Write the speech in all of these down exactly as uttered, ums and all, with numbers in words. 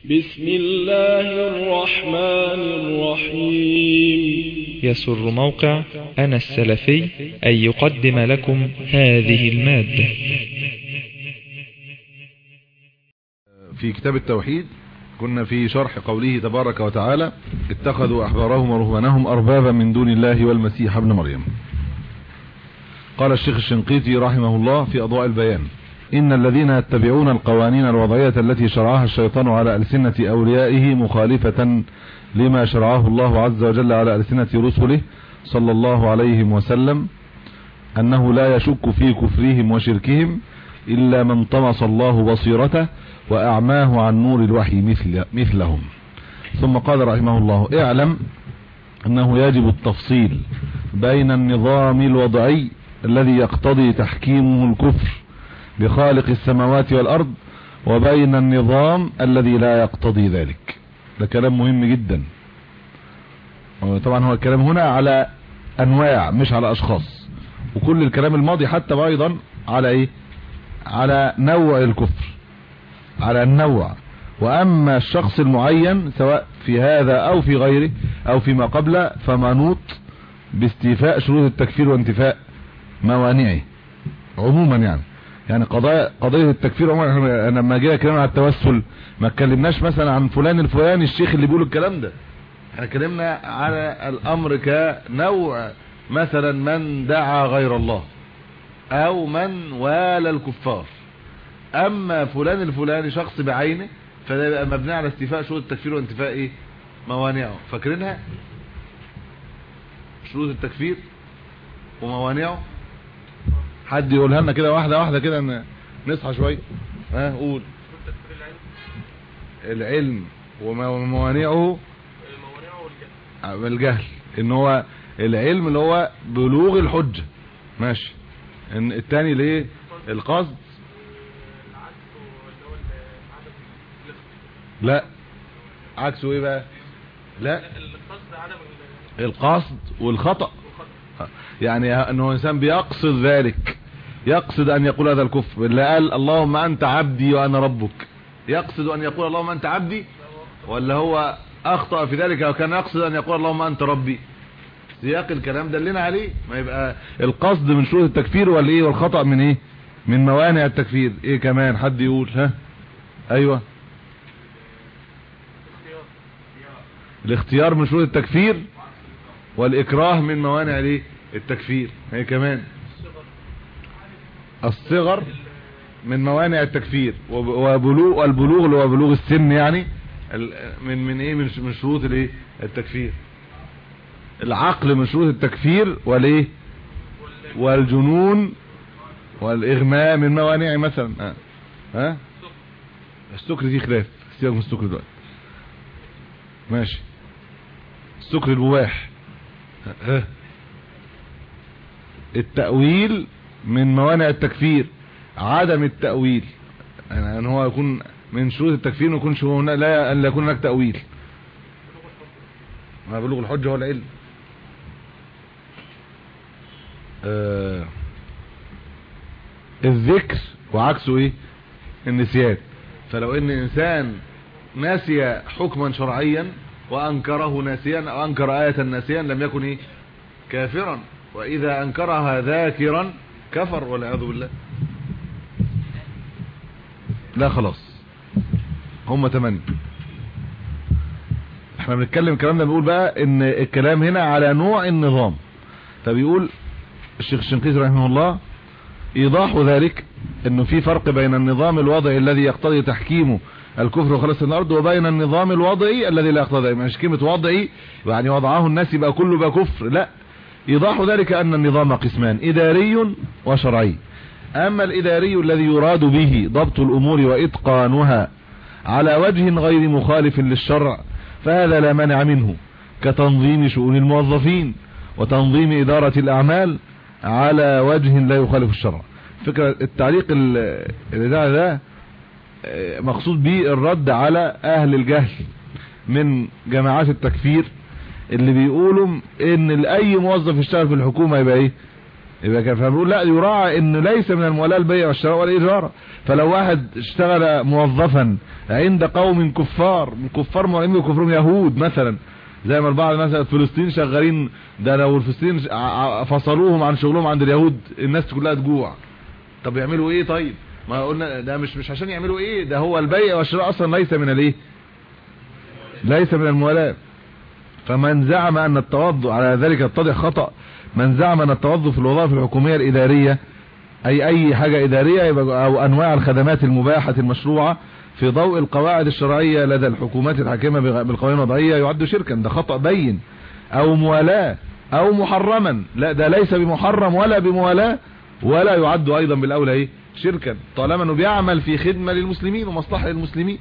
بسم الله الرحمن الرحيم. يسر موقع أنا السلفي أن يقدم لكم هذه المادة. في كتاب التوحيد كنا في شرح قوله تبارك وتعالى: اتخذوا أحبارهم ورهبانهم أربابا من دون الله والمسيح ابن مريم. قال الشيخ الشنقيطي رحمه الله في أضواء البيان: إن الذين يتبعون القوانين الوضعية التي شرعها الشيطان على ألسنة أوليائه مخالفة لما شرعه الله عز وجل على ألسنة رسله صلى الله عليه وسلم، أنه لا يشك في كفرهم وشركهم إلا من طمس الله بصيرته وأعماه عن نور الوحي مثل مثلهم. ثم قال رحمه الله: اعلم أنه يجب التفصيل بين النظام الوضعي الذي يقتضي تحكيمه الكفر بخالق السماوات والأرض وبين النظام الذي لا يقتضي ذلك. ده كلام مهم جدا. طبعا هو الكلام هنا على أنواع مش على أشخاص، وكل الكلام الماضي حتى أيضا على إيه؟ على نوع الكفر، على النوع. وأما الشخص المعين سواء في هذا أو في غيره أو فيما قبله فمنوط باستيفاء شروط التكفير وانتفاء موانعه عموما. يعني يعني قضايا قضيه التكفير عموما. انا لما جينا كلامنا على التوسل ما اتكلمناش مثلا عن فلان الفلاني الشيخ اللي بيقول الكلام ده، احنا اتكلمنا على الامر كنوع، مثلا من دعا غير الله او من والى الكفار. اما فلان الفلاني شخص بعينه فده يبقى مبني على استيفاء شروط التكفير وانتفاء ايه؟ موانعه. فاكرينها شروط التكفير وموانعه؟ حد يقولها لنا كده واحده واحده كده نصحى شويه. ها قول. العلم وموانعه والجهل. ان هو العلم اللي هو بلوغ الحجه، ماشي. ان الثاني اللي ايه؟ القصد. لا عكسه ايه بقى؟ لا القصد والخطأ. يعني انه انسان بيقصد ذلك، يقصد ان يقول هذا الكفر. اللي قال اللهم انت عبدي وانا ربك، يقصد ان يقول اللهم انت عبدي، ولا هو اخطأ في ذلك وكان يقصد ان يقول اللهم انت ربي؟ سياق الكلام دلنا عليه. ما يبقى القصد من شروط التكفير ولا ايه؟ والخطأ من ايه؟ من موانع التكفير. ايه كمان حد يقول؟ ها ايوه. الاختيار من شروط التكفير، والاكراه من موانع الايه؟ التكفير. هي كمان الصغر من موانع التكفير، وبلوغ والبلوغ اللي هو بلوغ السن، يعني من من ايه؟ من شروط الايه؟ التكفير. العقل من شروط التكفير، والايه؟ والجنون والاغماء من موانع مثلا. ها ها السكر دي خلاف، سيبك من السكر دلوقتي، ماشي. السكر المباح. ها التأويل من موانع التكفير، عدم التأويل، يعني ان هو يكون من شروط التكفير ما يكونش لا ان لا يكون هناك تأويل. ما بلوغ الحجة هو العلم. آه الذكر وعكسه ايه؟ النسيان. فلو ان انسان ناسي حكما شرعيا وانكره ناسيا او انكر آية ناسيا لم يكن ايه؟ كافرا. واذا انكرها ذاكرا كفر والعياذ بالله. لا خلاص هم تمانية. احنا بنتكلم الكلام ده، بنقول بقى ان الكلام هنا على نوع النظام. فبيقول الشيخ الشنقيطي رحمه الله: ايضاح ذلك انه في فرق بين النظام الوضعي الذي يقتضي تحكيمه الكفر وخلاص الارض، وبين النظام الوضعي الذي لا يقتضي. مش كلمه وضعي يعني وضعه الناس يبقى كله بقى كفر، لا. ايضاح ذلك ان النظام قسمان: اداري وشرعي. اما الاداري الذي يراد به ضبط الامور واتقانها على وجه غير مخالف للشرع فهذا لا مانع منه، كتنظيم شؤون الموظفين وتنظيم ادارة الاعمال على وجه لا يخالف الشرع. فكرة التعليق اللي ده ده مقصود به الرد على اهل الجهل من جماعات التكفير اللي بيقولوا ان اي موظف يشتغل في الحكومة يبقى ايه؟ يبقى كان فبنقول لا يراعى ان ليس من الموالاه البيع والشراء والاجاره. فلو واحد اشتغل موظفا عند قوم كفار، كفار معلمين كفرهم يهود مثلا، زي ما البعض مثلا فلسطين شغالين، ده لو الفلسطين فصلوهم عن شغلهم عند اليهود الناس كلها تجوع. طب يعملوا ايه؟ طيب ما قلنا ده مش مش عشان يعملوا ايه، ده هو البيع والشراء اصلا ليس من الايه، ليس من الموالاه. فمن زعم ان التوظف على ذلك يتضح خطأ. من زعم ان التوظف في الوظائف الحكوميه الاداريه اي اي حاجه اداريه يبقى او انواع الخدمات المباحه المشروعه في ضوء القواعد الشرعيه لدى الحكومات الحاكمه بالقوانين الوضعيه يعد شركا، ده خطأ بين. او موالاه او محرما، لا ده ليس بمحرم ولا بموالاه ولا يعد ايضا بالاولى ايه شركا، طالما انه بيعمل في خدمه للمسلمين ومصلحه للمسلمين.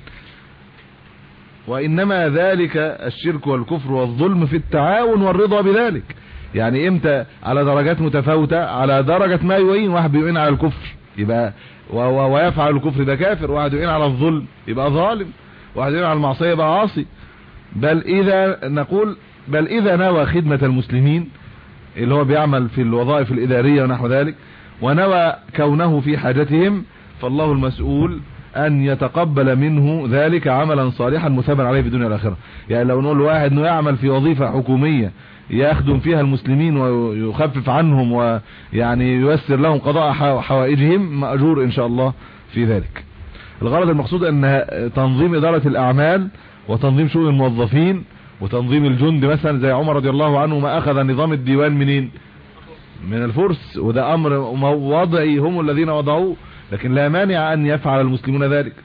وانما ذلك الشرك والكفر والظلم في التعاون والرضا بذلك. يعني امتى على درجات متفاوتة، على درجة ما يعين، واحد بيعين على الكفر يبقى ويفعل الكفر يبقى كافر، واحد يعين على الظلم يبقى ظالم، واحد يعين على المعصية يبقى عاصي. بل اذا نقول بل اذا نوى خدمة المسلمين اللي هو بيعمل في الوظائف الادارية ونحو ذلك، ونوى كونه في حاجتهم، فالله المسؤول ان يتقبل منه ذلك عملا صالحا مثابا عليه في الدنيا والاخره. يعني لو نقول واحد انه يعمل في وظيفة حكومية يخدم فيها المسلمين ويخفف عنهم ويعني ييسر لهم قضاء حوائجهم، مأجور ان شاء الله في ذلك. الغرض المقصود ان تنظيم ادارة الاعمال وتنظيم شؤون الموظفين وتنظيم الجند، مثلا زي عمر رضي الله عنه ما اخذ نظام الديوان منين؟ من الفرس، وده امر وضعي هم الذين وضعوه، لكن لا مانع ان يفعل المسلمون ذلك،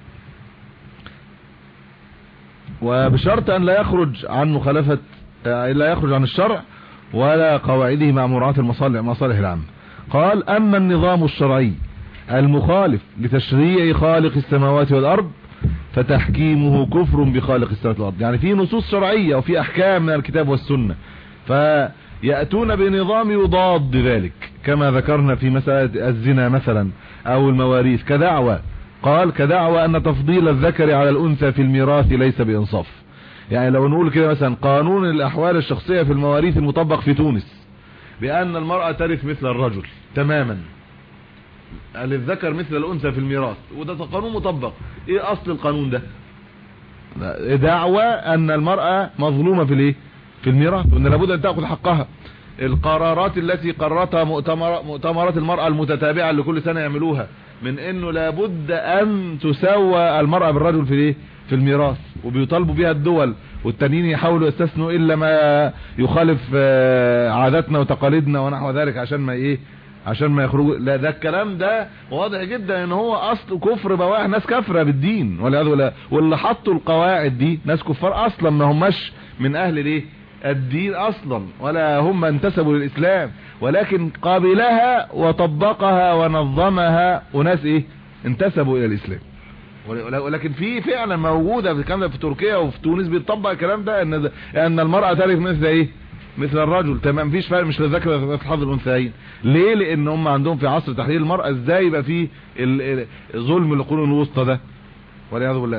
وبشرط ان لا يخرج عن مخالفة، لا يخرج عن الشرع ولا قواعده مع مراعاة المصالح مصالح العامة. قال اما النظام الشرعي المخالف لتشريع خالق السماوات والارض فتحكيمه كفر بخالق السماوات والارض. يعني في نصوص شرعية وفي احكام من الكتاب والسنة، فيأتون بنظام يضاد ذلك كما ذكرنا في مسألة الزنا مثلا او المواريث كدعوة. قال كدعوة ان تفضيل الذكر على الانثى في الميراث ليس بانصاف. يعني لو نقول كده مثلا قانون الاحوال الشخصية في المواريث المطبق في تونس بان المرأة ترث مثل الرجل تماما، للذكر مثل الانثى في الميراث، وده قانون مطبق. ايه اصل القانون ده؟ دعوة ان المرأة مظلومة في الايه في الميراث، وان لابد ان تأخذ حقها. القرارات التي قررتها مؤتمر مؤتمرات المرأة المتتابعة اللي كل سنة يعملوها من انه لابد ان تسوى المرأة بالرجل في الايه في الميراث، وبيطالبوا بها الدول، والتانيين يحاولوا يستثنوا الا ما يخالف عاداتنا وتقاليدنا ونحو ذلك عشان ما ايه عشان ما يخرجوا. لا ده الكلام ده واضح جدا ان هو اصل كفر بواح، ناس كافره بالدين والعياذ بالله، واللي حطوا القواعد دي ناس كفار اصلا ما هماش من اهل الايه الدين اصلا، ولا هم انتسبوا للاسلام، ولكن قابلها وطبقها ونظمها وناس ايه انتسبوا الى الاسلام. ولكن في فعلا موجوده في الكلام ده في تركيا وفي تونس بيطبق الكلام ده ان ان المراه ترث مثل ايه مثل الرجل تمام، مفيش فرق، مش للذكر مثل حظ الانثيين. ليه؟ لان هم عندهم في عصر تحرير المراه ازاي يبقى في ظلم القرون الوسطى ده والعياذ بالله.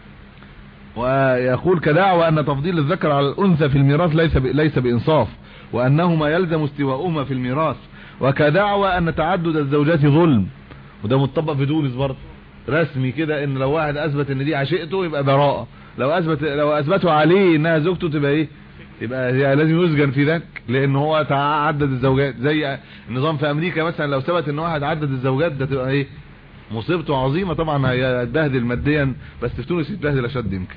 ويقول كدعوى ان تفضيل الذكر على الانثى في الميراث ليس ليس بانصاف، وانهما يلزم استواؤهما في الميراث. وكدعوى ان تعدد الزوجات ظلم، وده متطبق في تونس برضه رسمي كده، ان لو واحد اثبت ان دي عشيقته يبقى براءه، لو اثبت لو اثبتوا عليه انها زوجته تبقى ايه يبقى لازم يسجن في ذاك، لان هو تعدد الزوجات. زي النظام في امريكا مثلا لو ثبت ان واحد عدد الزوجات ده تبقى ايه مصيبته عظيمه، طبعا هيتبهدل ماديا، بس في تونس يتبهدل اشد يمكن.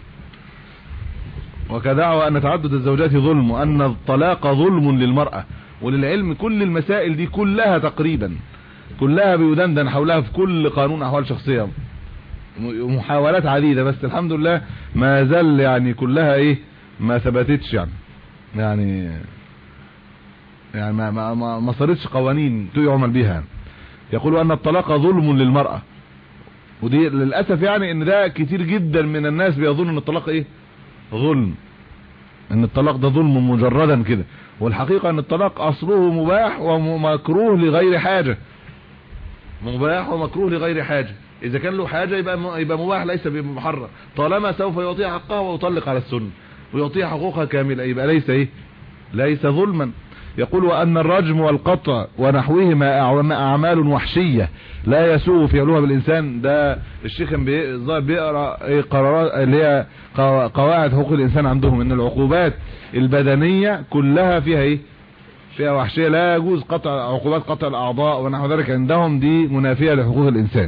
وكدعوى ان تعدد الزوجات ظلم، وان الطلاق ظلم للمرأة. وللعلم كل المسائل دي كلها تقريبا كلها بيدندن حولها في كل قانون احوال شخصية محاولات عديدة، بس الحمد لله ما زال يعني كلها ايه ما ثبتتش يعني يعني يعني ما ما ما, ما صارتش قوانين يعمل بها. يقول ان الطلاق ظلم للمرأة، ودي للاسف يعني ان ده كتير جدا من الناس بيظن ان الطلاق ايه ظلم، ان الطلاق ده ظلم مجردا كده، والحقيقة ان الطلاق اصله مباح ومكروه لغير حاجة، مباح ومكروه لغير حاجة. اذا كان له حاجة يبقى يبقى مباح ليس بمحرم، طالما سوف يعطيها حقها ويطلق على السنة ويعطيها حقوقها كاملة يبقى ليس ايه ليس ظلما. يقول وأن الرجم والقطع ونحوهما أعمال وحشية لا يسوء فعلها بالإنسان. ده الشيخ بيقرأ قرارات اللي هي قواعد حقوق الإنسان عندهم، ان العقوبات البدنية كلها فيها ايه؟ فيها وحشية، لا يجوز قطع عقوبات قطع الأعضاء ونحو ذلك عندهم، دي منافية لحقوق الإنسان.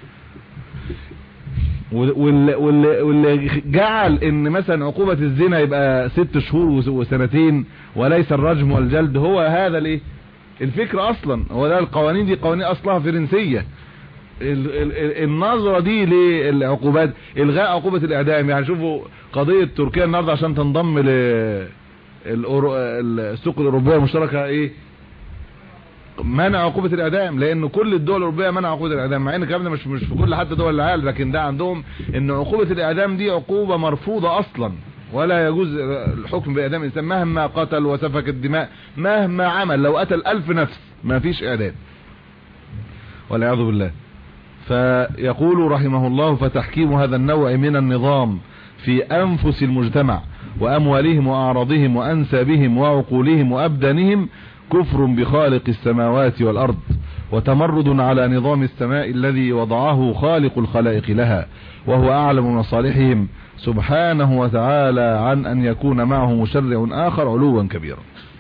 واللي, واللي جعل ان مثلا عقوبة الزنا يبقى ست شهور وسنتين وليس الرجم والجلد، هو هذا الايه الفكرة اصلا. هو ده القوانين دي قوانين اصلها فرنسية. النظرة دي للعقوبات الغاء عقوبة الاعدام. يعني شوفوا قضية تركيا النهاردة عشان تنضم للسوق الاوروبية المشتركة ايه؟ منع عقوبة الاعدام، لان كل الدول الاوروبية منع عقوبة الاعدام، مع ان الكلام ده مش مش في كل حتى دول العالم، لكن ده عندهم ان عقوبة الاعدام دي عقوبة مرفوضة اصلا، ولا يجوز الحكم باعدام الانسان مهما قتل وسفك الدماء، مهما عمل، لو قتل الف نفس ما فيش اعدام والعياذ بالله. فيقول رحمه الله فتحكيم هذا النوع من النظام في انفس المجتمع واموالهم واعراضهم وانسابهم وعقولهم وابدانهم كفر بخالق السماوات والأرض وتمرد على نظام السماء الذي وضعه خالق الخلائق لها، وهو أعلم مصالحهم سبحانه وتعالى عن أن يكون معه مشرع آخر علوا كبيرا.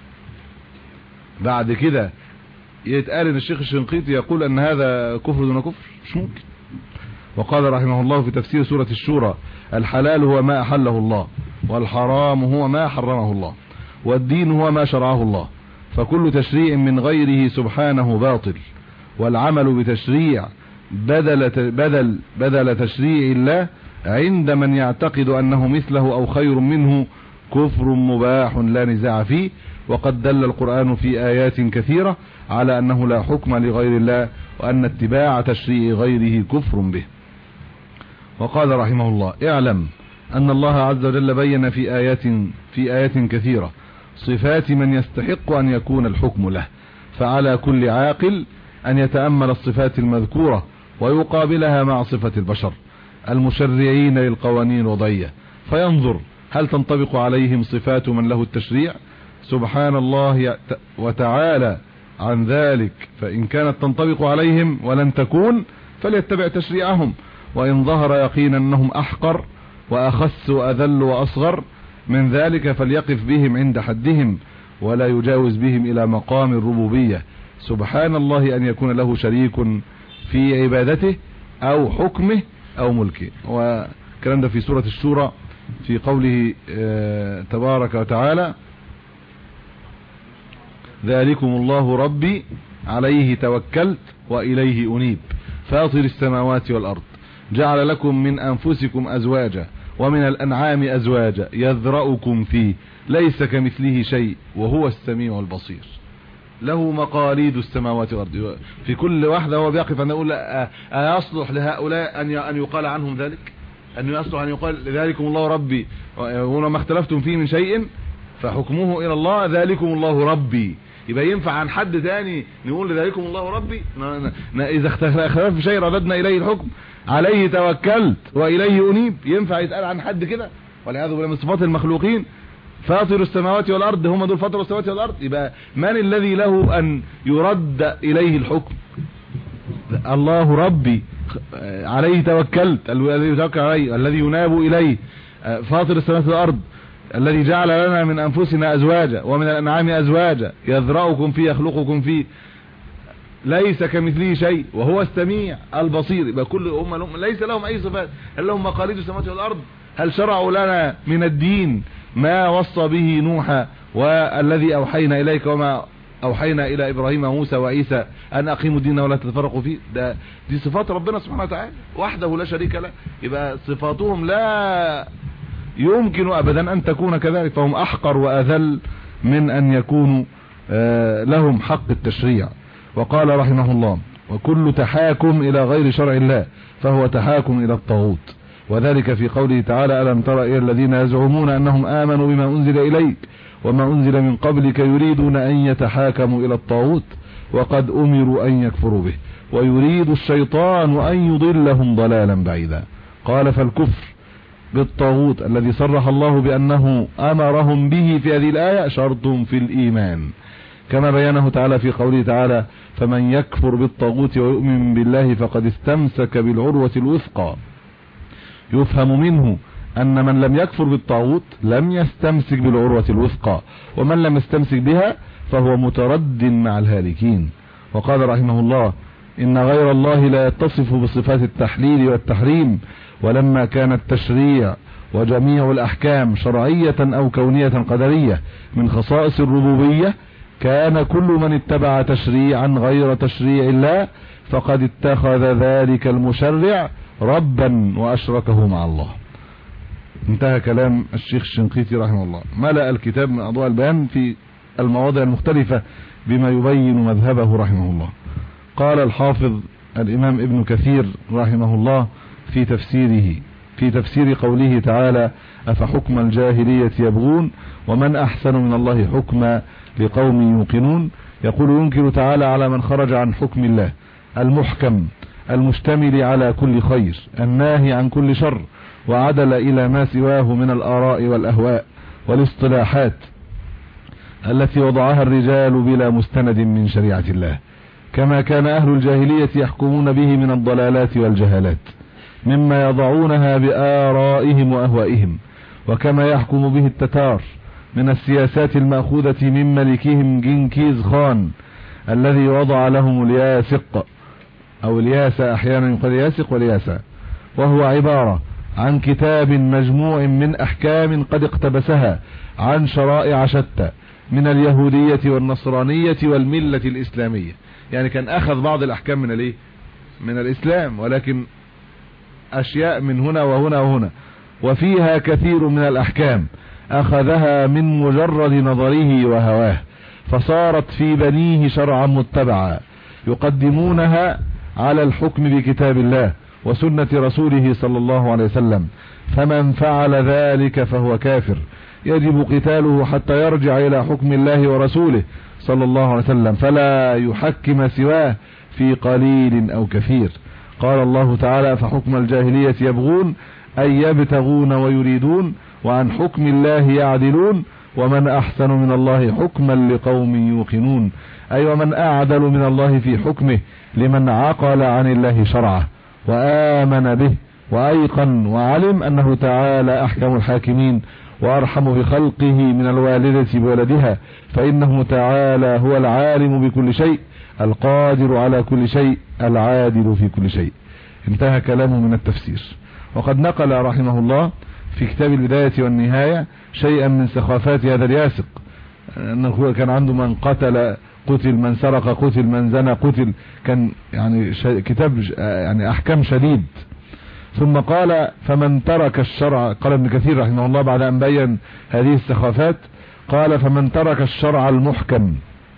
بعد كده يتقال ان الشيخ الشنقيطي يقول ان هذا كفر دون كفر، مش ممكن. وقال رحمه الله في تفسير سورة الشورى الحلال هو ما أحله الله والحرام هو ما حرمه الله والدين هو ما شرعه الله، فكل تشريع من غيره سبحانه باطل، والعمل بتشريع بدل بدل بدل تشريع الله عند من يعتقد أنه مثله أو خير منه كفر مباح لا نزاع فيه. وقد دل القرآن في آيات كثيرة على أنه لا حكم لغير الله، وأن اتباع تشريع غيره كفر به. وقال رحمه الله اعلم أن الله عز وجل بين في آيات في آيات كثيرة صفات من يستحق أن يكون الحكم له، فعلى كل عاقل أن يتأمل الصفات المذكورة ويقابلها مع صفة البشر المشرعين للقوانين الوضعية، فينظر هل تنطبق عليهم صفات من له التشريع سبحان الله وتعالى عن ذلك، فإن كانت تنطبق عليهم ولن تكون فليتبع تشريعهم، وإن ظهر يقينا أنهم أحقر وأخس وأذل وأصغر من ذلك فليقف بهم عند حدهم ولا يجاوز بهم إلى مقام الربوبية. سبحان الله أن يكون له شريك في عبادته أو حكمه أو ملكه. وكلام ده في سورة الشورى في قوله تبارك وتعالى ذلكم الله ربي عليه توكلت وإليه أنيب فاطر السماوات والأرض جعل لكم من أنفسكم أزواجا ومن الأنعام أزواجا يذرأكم فيه ليس كمثله شيء وهو السميع البصير له مقاليد السماوات والأرض. في كل واحدة هو بيقف أن يقول أيصلح لهؤلاء أن يقال عنهم ذلك، أن يصلح أن يقال ذلكم الله ربي وما اختلفتم فيه من شيء فحكمه إلى الله ذلكم الله ربي. يبقى ينفع عن حد تاني نقول ذلكم الله ربي؟ إذا اختلف في شيء رددنا إليه الحكم عليه توكلت وإليه أنيب. ينفع يتقال عن حد كده؟ والعياذ بالله من صفات المخلوقين. فاطر السماوات والأرض هم دول فاطر السماوات والأرض. يبقى من الذي له أن يرد إليه الحكم؟ الله ربي عليه توكلت الذي يتوكل عليه الذي يناب إليه. فاطر السماوات والأرض الذي جعل لنا من أنفسنا أزواجا ومن الأنعام أزواجا يذرأكم فيه يخلقكم فيه ليس كمثله شيء وهو السميع البصير. يبقى كل أمة لهم ليس لهم أي صفات، هل لهم مقاليد السماوات والأرض؟ هل شرعوا لنا من الدين ما وصى به نوحا والذي أوحينا إليك وما أوحينا إلى إبراهيم وموسى وعيسى أن أقيموا الدين ولا تتفرقوا فيه؟ ده دي صفات ربنا سبحانه وتعالى وحده لا شريك له. يبقى صفاتهم لا يمكن أبدا أن تكون كذلك، فهم أحقر وأذل من أن يكونوا لهم حق التشريع. وقال رحمه الله وكل تحاكم إلى غير شرع الله فهو تحاكم إلى الطاغوت، وذلك في قوله تعالى ألم تر إلى الذين يزعمون أنهم آمنوا بما أنزل إليك وما أنزل من قبلك يريدون أن يتحاكموا إلى الطاغوت وقد أمروا أن يكفروا به ويريد الشيطان أن يضلهم ضلالا بعيدا. قال فالكفر بالطاغوت الذي صرح الله بأنه أمرهم به في هذه الآية شرط في الإيمان، كما بينه تعالى في قوله تعالى فمن يكفر بالطاغوت ويؤمن بالله فقد استمسك بالعروة الوثقى. يفهم منه أن من لم يكفر بالطاغوت لم يستمسك بالعروة الوثقى، ومن لم يستمسك بها فهو مترد مع الهالكين. وقال رحمه الله إن غير الله لا يتصف بصفات التحليل والتحريم، ولما كان التشريع وجميع الأحكام شرعية أو كونية قدرية من خصائص الربوبية كان كل من اتبع تشريعا غير تشريع الله فقد اتخذ ذلك المشرع ربا وأشركه مع الله. انتهى كلام الشيخ الشنقيطي رحمه الله. ملأ الكتاب من أضواء البيان في المواضع المختلفة بما يبين مذهبه رحمه الله. قال الحافظ الإمام ابن كثير رحمه الله في تفسيره في تفسير قوله تعالى أفحكم الجاهلية يبغون ومن أحسن من الله حكما لقوم يوقنون، يقول ينكر تعالى على من خرج عن حكم الله المحكم المشتمل على كل خير الناهي عن كل شر وعدل إلى ما سواه من الآراء والأهواء والاصطلاحات التي وضعها الرجال بلا مستند من شريعة الله، كما كان أهل الجاهلية يحكمون به من الضلالات والجهالات مما يضعونها بآرائهم وأهوائهم، وكما يحكم به التتار من السياسات المأخوذة من ملكهم جنكيز خان الذي وضع لهم الياسق أو الياسة، أحيانا يقال ياسق والياسة، وهو عبارة عن كتاب مجموع من أحكام قد اقتبسها عن شرائع شتى من اليهودية والنصرانية والملة الإسلامية. يعني كان أخذ بعض الأحكام من الايه من الإسلام، ولكن أشياء من هنا وهنا وهنا، وفيها كثير من الأحكام أخذها من مجرد نظره وهواه فصارت في بنيه شرعا متبعا يقدمونها على الحكم بكتاب الله وسنة رسوله صلى الله عليه وسلم، فمن فعل ذلك فهو كافر يجب قتاله حتى يرجع إلى حكم الله ورسوله صلى الله عليه وسلم فلا يحكم سواه في قليل أو كثير. قال الله تعالى فحكم الجاهلية يبغون أي يبتغون ويريدون وعن حكم الله يعدلون ومن أحسن من الله حكما لقوم يوقنون، أي ومن أعدل من الله في حكمه لمن عقل عن الله شرعه وآمن به وأيقن وعلم أنه تعالى أحكم الحاكمين وأرحم بخلقه من الوالدة بولدها، فإنه تعالى هو العالم بكل شيء القادر على كل شيء العادل في كل شيء. انتهى كلامه من التفسير. وقد نقل رحمه الله في كتاب البداية والنهاية شيئا من سخافات هذا الياسق، أنه كان عنده من قتل قتل، من سرق قتل، من زنى قتل، كان يعني كتاب يعني أحكام شديد. ثم قال فمن ترك الشرع، قال ابن كثير رحمه الله بعد أن بين هذه السخافات قال فمن ترك الشرع المحكم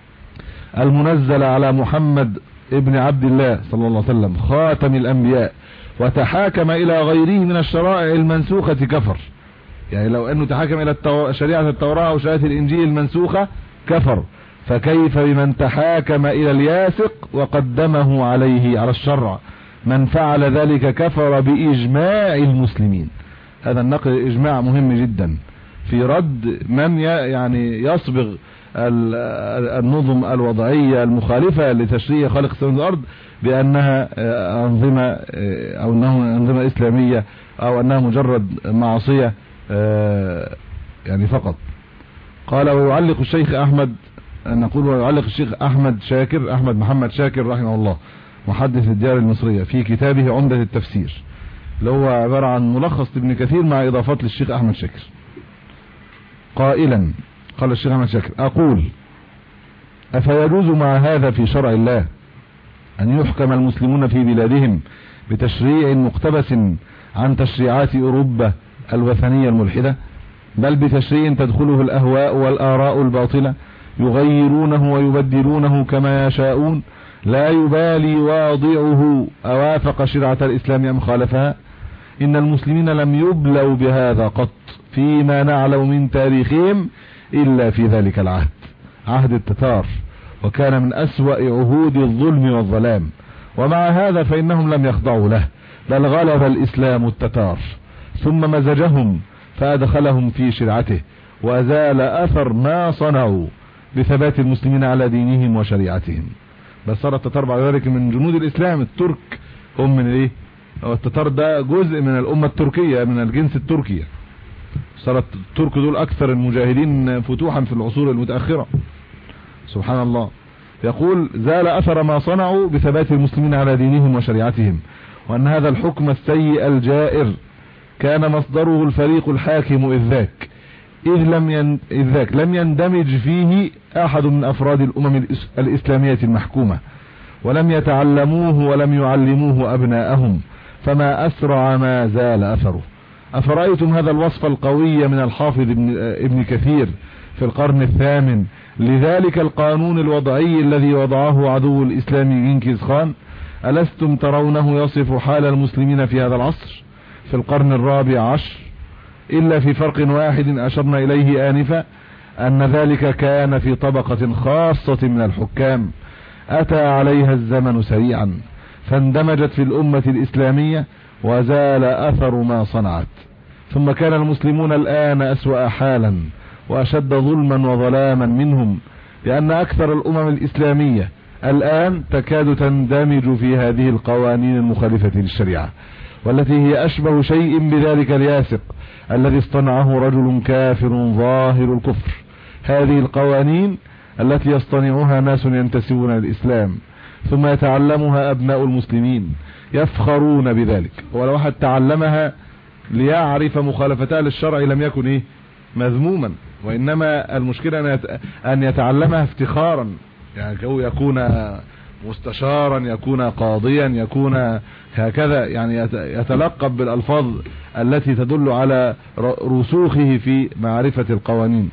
المنزل على محمد ابن عبد الله صلى الله عليه وسلم خاتم الأنبياء وتحاكم إلى غيره من الشرائع المنسوخة كفر. يعني لو أنه تحاكم إلى التو... شريعة التوراة أو شريعة الإنجيل المنسوخة كفر، فكيف بمن تحاكم إلى الياسق وقدمه عليه على الشرع؟ من فعل ذلك كفر بإجماع المسلمين. هذا النقل إجماع مهم جدا في رد من يعني يصبغ النظم الوضعية المخالفة لتشريع خالق السماوات والأرض بأنها أنظمة أو أنها أنظمة إسلامية أو أنها مجرد معصية يعني فقط. قال ويعلق الشيخ أحمد، نقول ويعلق الشيخ أحمد شاكر أحمد محمد شاكر رحمه الله محدث الديار المصرية في كتابه عمدة التفسير اللي هو عبارة عن ملخص ابن كثير مع إضافات للشيخ أحمد شاكر قائلا، قال الشيخ أحمد شاكر أقول أفيجوز مع هذا في شرع الله أن يحكم المسلمون في بلادهم بتشريع مقتبس عن تشريعات أوروبا الوثنية الملحدة، بل بتشريع تدخله الأهواء والآراء الباطلة يغيرونه ويبدلونه كما يشاءون لا يبالي واضعه أوافق شرعة الإسلام أم خالفها؟ إن المسلمين لم يبلوا بهذا قط فيما نعلم من تاريخهم إلا في ذلك العهد، عهد التتار، وكان من أسوأ عهود الظلم والظلام، ومع هذا فإنهم لم يخضعوا له، بل غلب الإسلام التتار ثم مزجهم فأدخلهم في شرعته وأزال أثر ما صنعوا بثبات المسلمين على دينهم وشريعتهم. بس صار التتار بعد ذلك من جنود الإسلام. الترك هم من ايه؟ التتار ده جزء من الأمة التركية، من الجنس التركي. صارت الترك دول أكثر المجاهدين فتوحا في العصور المتأخرة. سبحان الله. يقول: زال أثر ما صنعوا بثبات المسلمين على دينهم وشريعتهم، وأن هذا الحكم السيء الجائر كان مصدره الفريق الحاكم إذ ذاك إذ لم ين... إذ ذاك لم يندمج فيه أحد من أفراد الأمم الإسلامية المحكومة، ولم يتعلموه ولم يعلموه أبناءهم، فما أسرع ما زال أثره. أفرأيتم هذا الوصف القوي من الحافظ ابن, ابن كثير في القرن الثامن لذلك القانون الوضعي الذي وضعه عدو الإسلام جنكيز خان؟ ألستم ترونه يصف حال المسلمين في هذا العصر في القرن الرابع عشر، إلا في فرق واحد أشرنا إليه آنفا، أن ذلك كان في طبقة خاصة من الحكام أتى عليها الزمن سريعا فاندمجت في الأمة الإسلامية وزال أثر ما صنعت. ثم كان المسلمون الآن أسوأ حالا وأشد ظلما وظلاما منهم، لأن أكثر الأمم الإسلامية الآن تكاد تندمج في هذه القوانين المخالفة للشريعة، والتي هي أشبه شيء بذلك الياسق الذي اصطنعه رجل كافر ظاهر الكفر. هذه القوانين التي يصطنعها ناس ينتسبون للإسلام ثم يتعلمها أبناء المسلمين يفخرون بذلك، ولو واحد تعلمها ليعرف مخالفتها للشرع لم يكن إيه مذموما، وإنما المشكلة أن يتعلمها افتخارا، يعني يكون مستشارا، يكون قاضيا، يكون هكذا، يعني يتلقب بالألفاظ التي تدل على رسوخه في معرفة القوانين.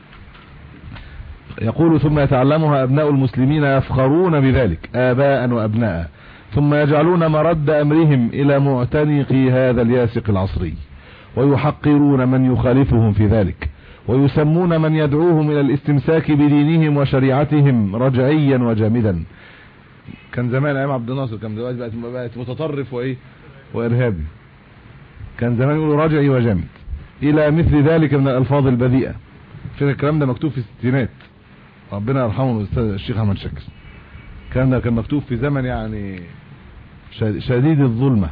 يقول: ثم يتعلمها أبناء المسلمين يفخرون بذلك آباء وأبناء، ثم يجعلون مرد أمرهم إلى معتنق هذا الياسق العصري، ويحقرون من يخالفهم في ذلك، ويسمون من يدعوهم إلى الاستمساك بدينهم وشريعتهم رجعيا وجامدا. كان زمان أيام عبد الناصر كان دلوقتي بقت بقت متطرف وإيه وإرهابي. كان زمان يقولوا رجعي وجامد إلى مثل ذلك من الألفاظ البذيئة. في الكلام ده مكتوب في الستينات، ربنا يرحمه الأستاذ الشيخ أحمد شاكر. كان ده كان مكتوب في زمن يعني شديد الظلمة.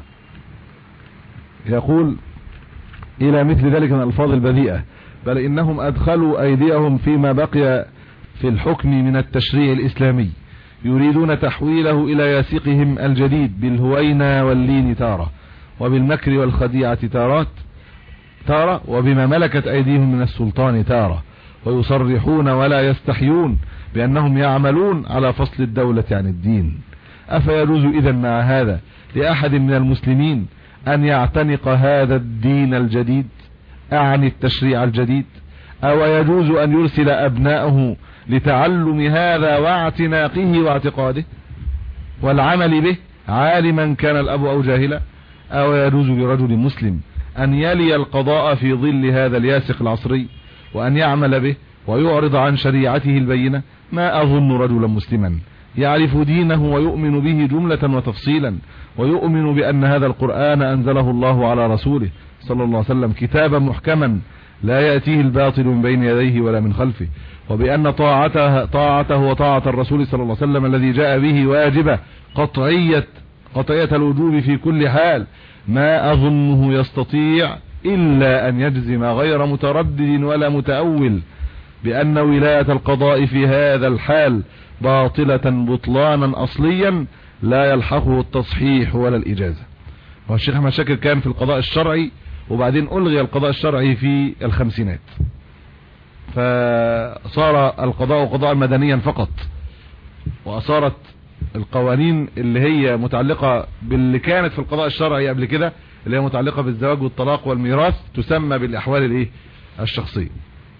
يقول: إلى مثل ذلك من الألفاظ البذيئة، بل إنهم أدخلوا أيديهم فيما بقي في الحكم من التشريع الإسلامي، يريدون تحويله إلى ياسقهم الجديد بالهوينة واللين تارة، وبالمكر والخديعة تارات تارة، وبما ملكت أيديهم من السلطان تارة، ويصرحون ولا يستحيون بأنهم يعملون على فصل الدولة عن الدين. أفيجوز إذن مع هذا لأحد من المسلمين أن يعتنق هذا الدين الجديد، أعني التشريع الجديد؟ أو يجوز أن يرسل أبناءه لتعلم هذا واعتناقه واعتقاده والعمل به، عالما كان الأب أو جاهلا؟ أو يجوز لرجل مسلم أن يلي القضاء في ظل هذا الياسق العصري وأن يعمل به ويعرض عن شريعته البينة؟ ما أظن رجلا مسلما يعرف دينه ويؤمن به جملة وتفصيلا، ويؤمن بأن هذا القرآن أنزله الله على رسوله صلى الله عليه وسلم كتابا محكما لا يأتيه الباطل من بين يديه ولا من خلفه، وبأن طاعته, طاعته وطاعة الرسول صلى الله عليه وسلم الذي جاء به واجبة قطعية, قطعية الوجوب في كل حال، ما أظنه يستطيع إلا أن يجزم غير متردد ولا متأول بأن ولاية القضاء في هذا الحال باطلة بطلانا أصليا لا يلحقه التصحيح ولا الإجازة. والشيخ أحمد شاكر كان في القضاء الشرعي، وبعدين ألغي القضاء الشرعي في الخمسينات، فصار القضاء قضاء مدنيا فقط، وأصارت القوانين اللي هي متعلقة باللي كانت في القضاء الشرعي قبل كده اللي هي متعلقة بالزواج والطلاق والميراث تسمى بالأحوال الايه الشخصية.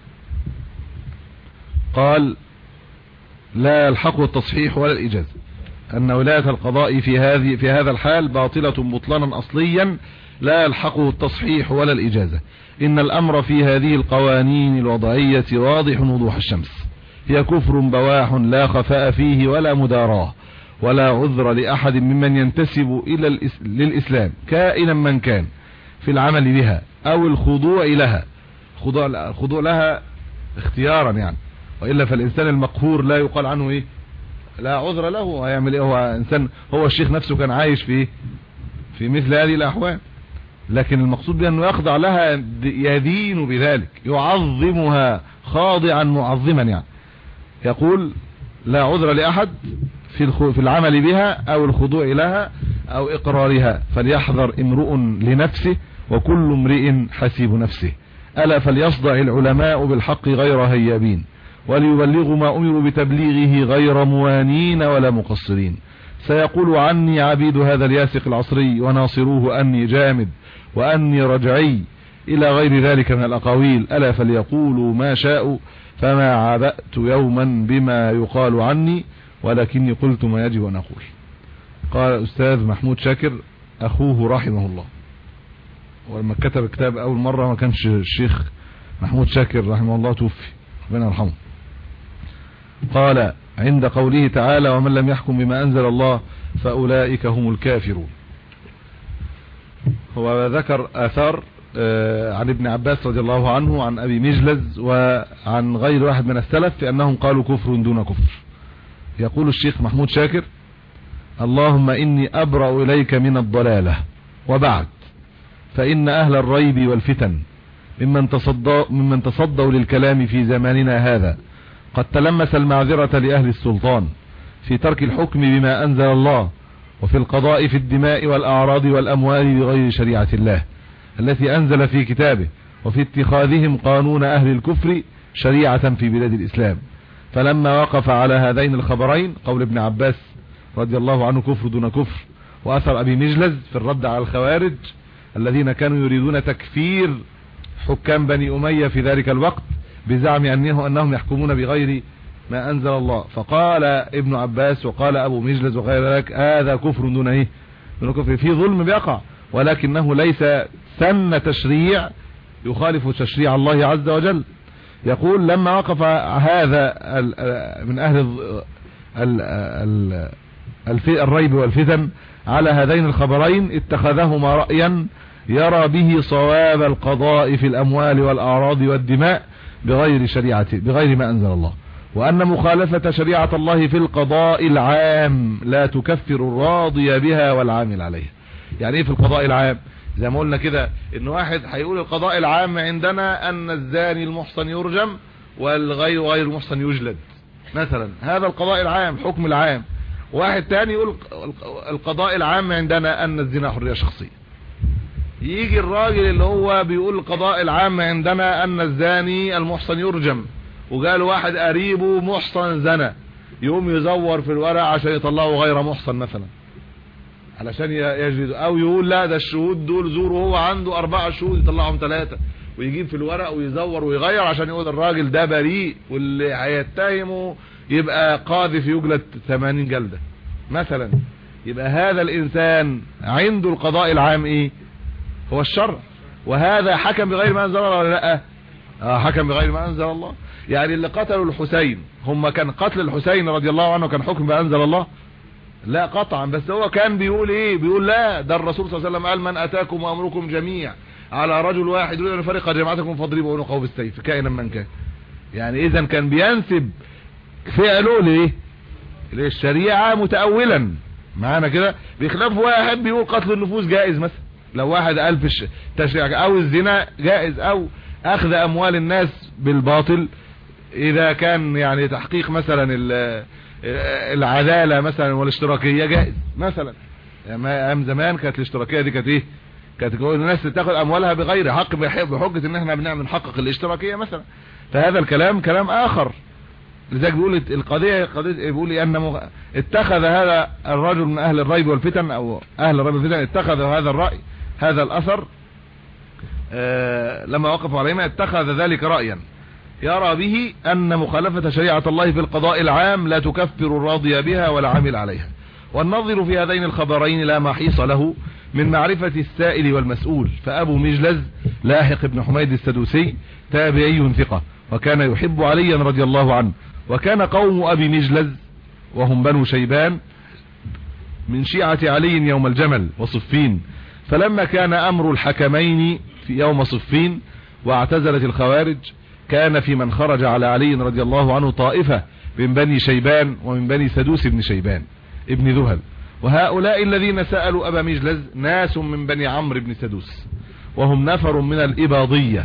قال: لا يلحقه التصحيح ولا الإجازة، أن ولاية القضاء في هذه في هذا الحال باطلة بطلانا أصليا لا يلحقه التصحيح ولا الإجازة. إن الأمر في هذه القوانين الوضعية واضح وضوح الشمس، هي كفر بواح لا خفاء فيه ولا مداراة، ولا عذر لأحد ممن ينتسب إلى للإسلام كائنا من كان في العمل بها أو الخضوع لها. خضوع, الخضوع لها اختيارا يعني، وإلا فالإنسان المقهور لا يقال عنه إيه؟ لا عذر له. هيعمل إيه؟ هو إنسان، هو الشيخ نفسه كان عايش في في مثل هذه الأحوال، لكن المقصود بأنه يخضع لها، يدين بذلك، يعظمها خاضعا معظما. يعني يقول لا عذر لأحد في في العمل بها أو الخضوع لها أو إقرارها، فليحذر امرؤ لنفسه وكل امرئ حسيب نفسه. ألا فليصدع العلماء بالحق غير هيابين، وليبلغوا ما أمروا بتبليغه غير موانين ولا مقصرين. سيقول عني عبيد هذا الياسق العصري وناصروه أني جامد وأني رجعي إلى غير ذلك من الأقاويل. ألا فليقولوا ما شاءوا، فما عبأت يوما بما يقال عني، ولكني قلت ما يجب أن أقول. قال أستاذ محمود شاكر أخوه رحمه الله، ولما كتب كتاب أول مرة ما كانش الشيخ محمود شاكر رحمه الله توفي، ربنا يرحمه. قال عند قوله تعالى ومن لم يحكم بما أنزل الله فأولئك هم الكافرون، هو ذكر آثار عن ابن عباس رضي الله عنه عن أبي مجلز وعن غير واحد من السلف في أنهم قالوا كفر دون كفر. يقول الشيخ محمود شاكر اللهم إني أبرأ إليك من الضلالة، وبعد فإن أهل الريب والفتن ممن تصدوا, ممن تصدوا للكلام في زماننا هذا قد تلمس المعذرة لأهل السلطان في ترك الحكم بما أنزل الله، وفي القضاء في الدماء والأعراض والأموال بغير شريعة الله التي أنزل في كتابه، وفي اتخاذهم قانون أهل الكفر شريعة في بلاد الإسلام. فلما وقف على هذين الخبرين قول ابن عباس رضي الله عنه كفر دون كفر، وأثر أبي مجلز في الرد على الخوارج الذين كانوا يريدون تكفير حكام بني أمية في ذلك الوقت بزعم أنه أنهم يحكمون بغير ما أنزل الله، فقال ابن عباس وقال أبو مجلز وغير ذلك هذا كفر دون إيه؟ دون كفر، في ظلم بيقع، ولكنه ليس سن تشريع يخالف تشريع الله عز وجل. يقول لما وقف هذا من أهل الريب والفتن على هذين الخبرين اتخذهما رأيا يرى به صواب القضاء في الأموال والأعراض والدماء بغير شريعة بغير ما أنزل الله، وأن مخالفة شريعة الله في القضاء العام لا تكفر الراضي بها والعامل عليها. يعني ايه في القضاء العام؟ زي ما قلنا كده ان واحد هيقول القضاء العام عندنا ان الزاني المحصن يرجم والغير غير المحصن يجلد مثلا، هذا القضاء العام حكم العام. واحد تاني يقول القضاء العام عندنا ان الزنا حرية شخصية. يجي الراجل اللي هو بيقول القضاء العام عندنا ان الزاني المحصن يرجم، وقال واحد قريبه محصن زنا، يقوم يزور في الورق عشان يطلعوا غير محصن مثلا علشان يجلد، او يقول لا ده الشهود دول زوروا هو عنده اربعة شهود يطلعهم ثلاثة، ويجيب في الورق ويزور ويغير عشان يقول الراجل ده بريء، واللي هيتهمه يبقى قاذف يجلد ثمانين جلدة مثلا. يبقى هذا الانسان عنده القضاء العام ايه؟ هو الشرع، وهذا حكم بغير ما انزل الله ولا لا؟ اه حكم بغير ما انزل الله. يعني اللي قتلوا الحسين هم كان قتل الحسين رضي الله عنه كان حكم ما انزل الله؟ لا قطعا، بس هو كان بيقول ايه؟ بيقول لا ده الرسول صلى الله عليه وسلم قال من اتاكم وامركم جميع على رجل واحد يريد ان يفرق جماعتكم فاضربوا عنقه بالسيف كائنا من كان. يعني اذا كان بينسب فعله ليه؟ للشريعه متأولا معانا كده، بخلاف واحد بيقول قتل النفوس جائز مثلا، لو واحد قال في التشريع، او الزنا جائز، او اخذ اموال الناس بالباطل اذا كان يعني تحقيق مثلا العدالة مثلا والاشتراكية جائز مثلا. ايام زمان كانت الاشتراكية دي كانت ايه؟ كانت الناس تاخد اموالها بغير حق بحجة ان احنا بنعمل نحقق الاشتراكية مثلا. فهذا الكلام كلام اخر. لذلك بيقول القضية قضية بيقول ان اتخذ هذا الرجل من اهل الريب والفتن او اهل الريب والفتن اتخذ هذا الرأي هذا الاثر آه لما وقفوا عليهما اتخذ ذلك رأيا يرى به أن مخالفة شريعة الله في القضاء العام لا تكفر الراضي بها ولا عامل عليها. والنظر في هذين الخبرين لا محيص له من معرفة السائل والمسؤول. فأبو مجلز لاحق بن حميد السدوسي تابعي ثقة، وكان يحب عليا رضي الله عنه، وكان قوم أبي مجلز وهم بنو شيبان من شيعة علي يوم الجمل وصفين، فلما كان أمر الحكمين في يوم صفين واعتزلت الخوارج كان في من خرج على علي رضي الله عنه طائفة من بني شيبان ومن بني سدوس بن شيبان ابن ذهل، وهؤلاء الذين سألوا أبا مجلز ناس من بني عمرو بن سدوس، وهم نفر من الإباضية.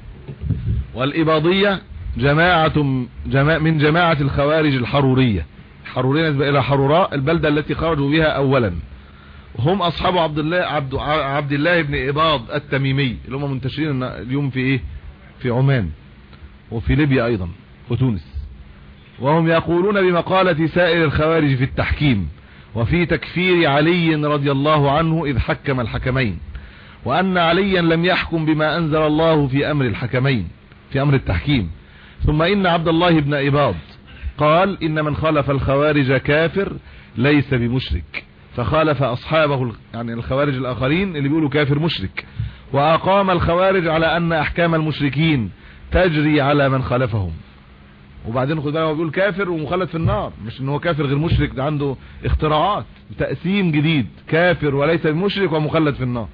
والإباضية جماعة جماعة من جماعة الخوارج الحرورية. حرورية نسبة إلى حروراء البلدة التي خرجوا بها أولا. هم أصحاب عبد الله عبد عبد الله بن إباض التميمي اللي هم منتشرين اليوم في إيه في عمان وفي ليبيا أيضا وتونس. وهم يقولون بمقالة سائر الخوارج في التحكيم وفي تكفير علي رضي الله عنه إذ حكم الحكمين، وأن عليا لم يحكم بما أنزل الله في أمر الحكمين في أمر التحكيم. ثم إن عبد الله بن إباض قال إن من خالف الخوارج كافر ليس بمشرك، فخالف أصحابه يعني الخوارج الآخرين اللي بيقولوا كافر مشرك، وأقام الخوارج على أن أحكام المشركين تجري على من خالفهم. وبعدين خد بالك هو بيقول كافر ومخلد في النار، مش ان هو كافر غير مشرك، ده عنده اختراعات تقسيم جديد، كافر وليس بمشرك ومخلد في النار.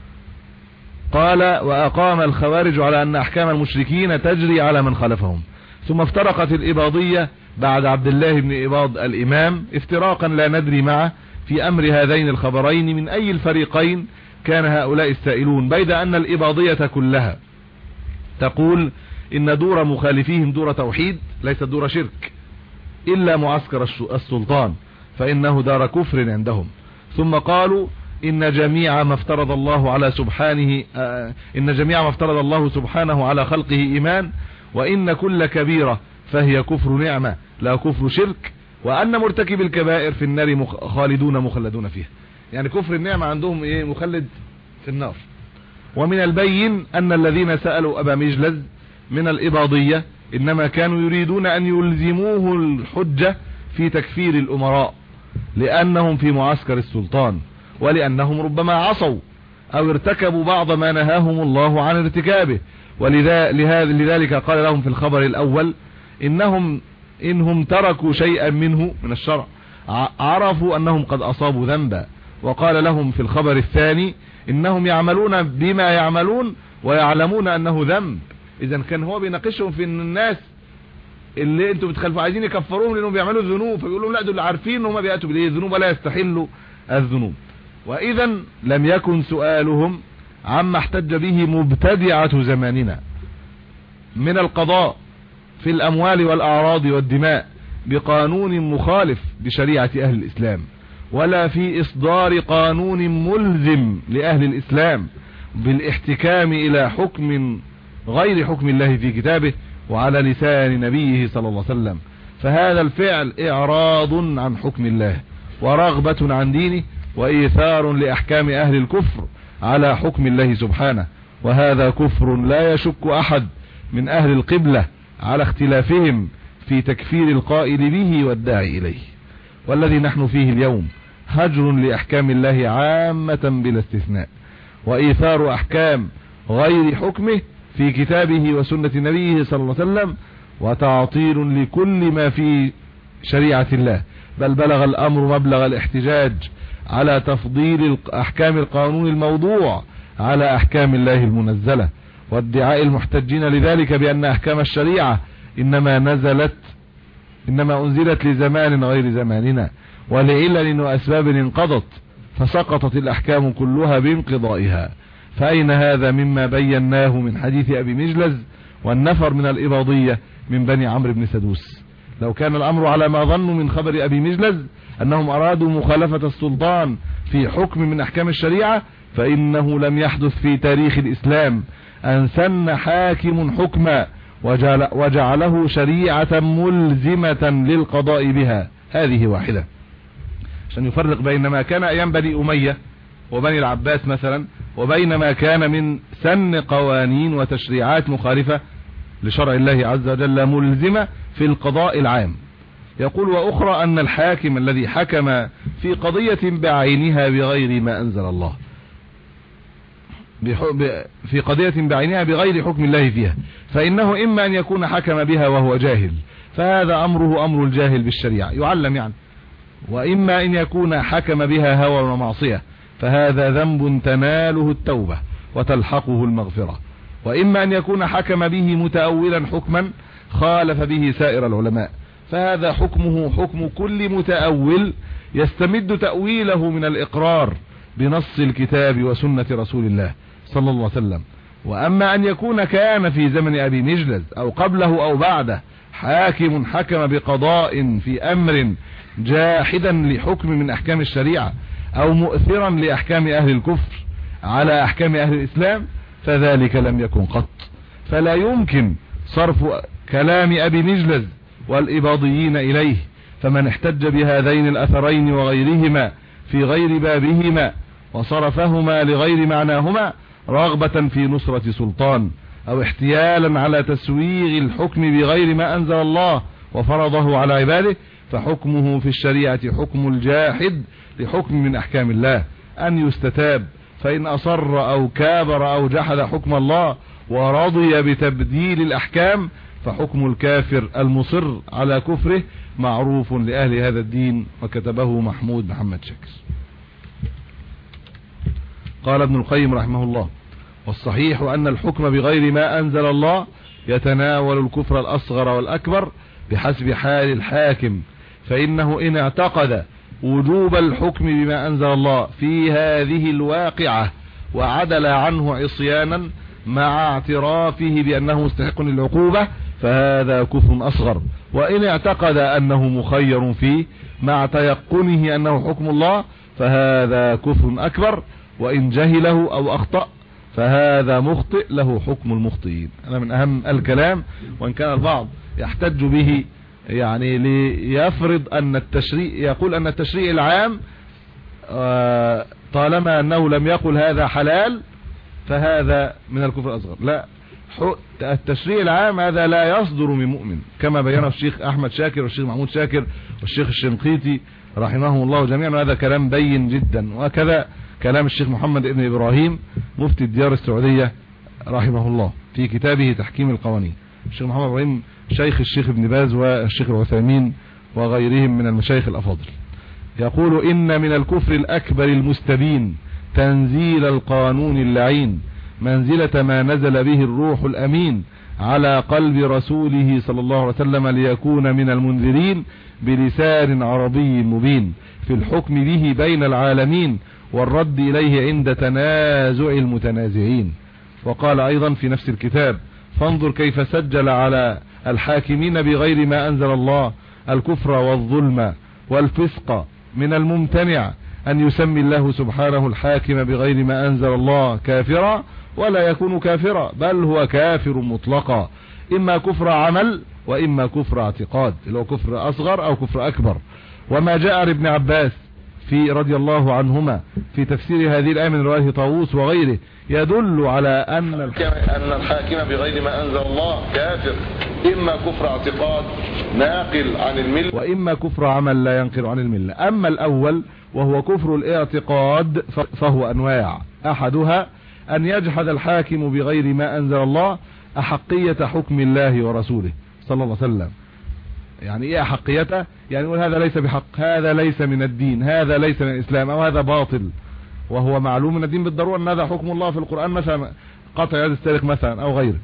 قال وأقام الخوارج على أن أحكام المشركين تجري على من خالفهم. ثم افترقت الإباضية بعد عبد الله بن إباض الإمام افتراقا لا ندري معه في أمر هذين الخبرين من أي الفريقين كان هؤلاء السائلون، بيد أن الإباضية كلها تقول إن دور مخالفيهم دور توحيد ليس دور شرك، إلا معسكر السلطان فإنه دار كفر عندهم. ثم قالوا إن جميع ما افترض الله على سبحانه آه إن جميع ما افترض الله سبحانه على خلقه إيمان، وإن كل كبيرة فهي كفر نعمة لا كفر شرك، وأن مرتكب الكبائر في النار مخ... خالدون مخلدون فيها. يعني كفر النعمة عندهم إيه مخلد في النار. ومن البين أن الذين سألوا أبا مجلز من الإباضية إنما كانوا يريدون أن يلزموه الحجة في تكفير الأمراء لأنهم في معسكر السلطان، ولأنهم ربما عصوا أو ارتكبوا بعض ما نهاهم الله عن ارتكابه. ولذلك قال لهم في الخبر الأول إنهم إنهم تركوا شيئا منه من الشرع عرفوا أنهم قد أصابوا ذنبا. وقال لهم في الخبر الثاني إنهم يعملون بما يعملون ويعلمون أنه ذنب. إذا كان هو بيناقشهم في ان الناس اللي انتوا بتخالفوا عايزين يكفروهم لانهم بيعملوا ذنوب، فيقول لهم لا دول عارفين ان هم بياتوا بالايه ذنوب ولا يستحلوا الذنوب. واذا لم يكن سؤالهم عما احتج به مبتدعة زماننا من القضاء في الاموال والاعراض والدماء بقانون مخالف بشريعة اهل الاسلام، ولا في اصدار قانون ملزم لاهل الاسلام بالاحتكام الى حكم غير حكم الله في كتابه وعلى لسان نبيه صلى الله عليه وسلم. فهذا الفعل اعراض عن حكم الله ورغبة عن دينه وايثار لاحكام اهل الكفر على حكم الله سبحانه، وهذا كفر لا يشك احد من اهل القبلة على اختلافهم في تكفير القائل به والداعي اليه. والذي نحن فيه اليوم هجر لاحكام الله عامة بلا استثناء، وايثار احكام غير حكمه في كتابه وسنة نبيه صلى الله عليه وسلم، وتعطيل لكل ما في شريعة الله، بل بلغ الأمر مبلغ الاحتجاج على تفضيل أحكام القانون الموضوع على أحكام الله المنزلة، وادعاء المحتجين لذلك بأن أحكام الشريعة إنما نزلت إنما أنزلت لزمان غير زماننا ولعلل وأسباب انقضت فسقطت الأحكام كلها بانقضائها. فأين هذا مما بيناه من حديث أبي مجلز والنفر من الإباضية من بني عمرو بن سدوس؟ لو كان الأمر على ما ظنوا من خبر أبي مجلز أنهم أرادوا مخالفة السلطان في حكم من أحكام الشريعة، فإنه لم يحدث في تاريخ الإسلام أن سن حاكم حكما وجعل وجعله شريعة ملزمة للقضاء بها. هذه واحدة عشان يفرق بين ما كان أيام بني أمية وبني العباس مثلا وبين ما كان من سن قوانين وتشريعات مخالفة لشرع الله عز وجل ملزمة في القضاء العام. يقول وأخرى أن الحاكم الذي حكم في قضية بعينها بغير ما أنزل الله في قضية بعينها بغير حكم الله فيها، فإنه إما أن يكون حكم بها وهو جاهل، فهذا أمره أمر الجاهل بالشريعة يعلم يعني، وإما أن يكون حكم بها هوى ومعصية، فهذا ذنب تناله التوبة وتلحقه المغفرة. وإما أن يكون حكم به متأولا حكما خالف به سائر العلماء، فهذا حكمه حكم كل متأول يستمد تأويله من الإقرار بنص الكتاب وسنة رسول الله صلى الله عليه وسلم. وأما أن يكون كان في زمن أبي مجلس أو قبله أو بعده حاكم حكم بقضاء في أمر جاحدا لحكم من أحكام الشريعة أو مؤثرا لأحكام أهل الكفر على أحكام أهل الإسلام، فذلك لم يكن قط. فلا يمكن صرف كلام أبي مجلس والإباضيين إليه، فمن احتج بهذين الأثرين وغيرهما في غير بابهما وصرفهما لغير معناهما رغبة في نصرة سلطان أو احتيالا على تسويغ الحكم بغير ما أنزل الله وفرضه على عباده، فحكمه في الشريعة حكم الجاحد لحكم من أحكام الله أن يستتاب، فإن أصر أو كابر أو جحد حكم الله ورضي بتبديل الأحكام فحكم الكافر المصر على كفره معروف لأهل هذا الدين، وكتبه محمود محمد شاكر. قال ابن القيم رحمه الله: والصحيح أن الحكم بغير ما أنزل الله يتناول الكفر الأصغر والأكبر بحسب حال الحاكم، فإنه إن اعتقد وجوب الحكم بما أنزل الله في هذه الواقعة وعدل عنه عصيانا مع اعترافه بأنه مستحق للعقوبة فهذا كفر أصغر، وإن اعتقد أنه مخير فيه مع تيقنه أنه حكم الله فهذا كفر أكبر، وإن جهله أو أخطأ فهذا مخطئ له حكم المخطئين. هذا من أهم الكلام، وإن كان البعض يحتج به يعني ليفرض أن التشريع يقول أن التشريع العام طالما أنه لم يقل هذا حلال فهذا من الكفر الأصغر. لا، التشريع العام هذا لا يصدر من مؤمن، كما بينه الشيخ أحمد شاكر والشيخ محمود شاكر والشيخ الشنقيطي رحمهم الله جميعا، وهذا كلام بين جدا، وكذا كلام الشيخ محمد ابن إبراهيم مفتي الديار السعودية رحمه الله في كتابه تحكيم القوانين. الشيخ محمد إبراهيم شيخ الشيخ ابن باز والشيخ العثيمين وغيرهم من المشايخ الأفاضل، يقول: إن من الكفر الأكبر المستبين تنزيل القانون اللعين منزلة ما نزل به الروح الأمين على قلب رسوله صلى الله عليه وسلم ليكون من المنذرين بلسان عربي مبين في الحكم به بين العالمين والرد إليه عند تنازع المتنازعين. وقال أيضا في نفس الكتاب: فانظر كيف سجل على الحاكمين بغير ما أنزل الله الكفر والظلم والفسق من الممتنع أن يسمي الله سبحانه الحاكم بغير ما أنزل الله كافرا ولا يكون كافرا، بل هو كافر مطلقا، إما كفر عمل وإما كفر اعتقاد، اللي هو كفر أصغر أو كفر أكبر. وما جاء عن ابن عباس في رضي الله عنهما في تفسير هذه الآية من رواية طاووس وغيره يدل على أن أن الحاكم بغير ما أنزل الله كافر، إما كفر اعتقاد ناقل عن الملة وإما كفر عمل لا ينقل عن الملة. أما الأول وهو كفر الاعتقاد فهو أنواع، أحدها أن يجحد الحاكم بغير ما أنزل الله أحقية حكم الله ورسوله صلى الله عليه وسلم. يعني ايه أحقيته؟ يعني يقول هذا ليس بحق، هذا ليس من الدين، هذا ليس من الإسلام، أو هذا باطل، وهو معلوم من الدين بالضرورة أن هذا حكم الله في القرآن، مثلا قطع يد السارق مثلا أو غيره،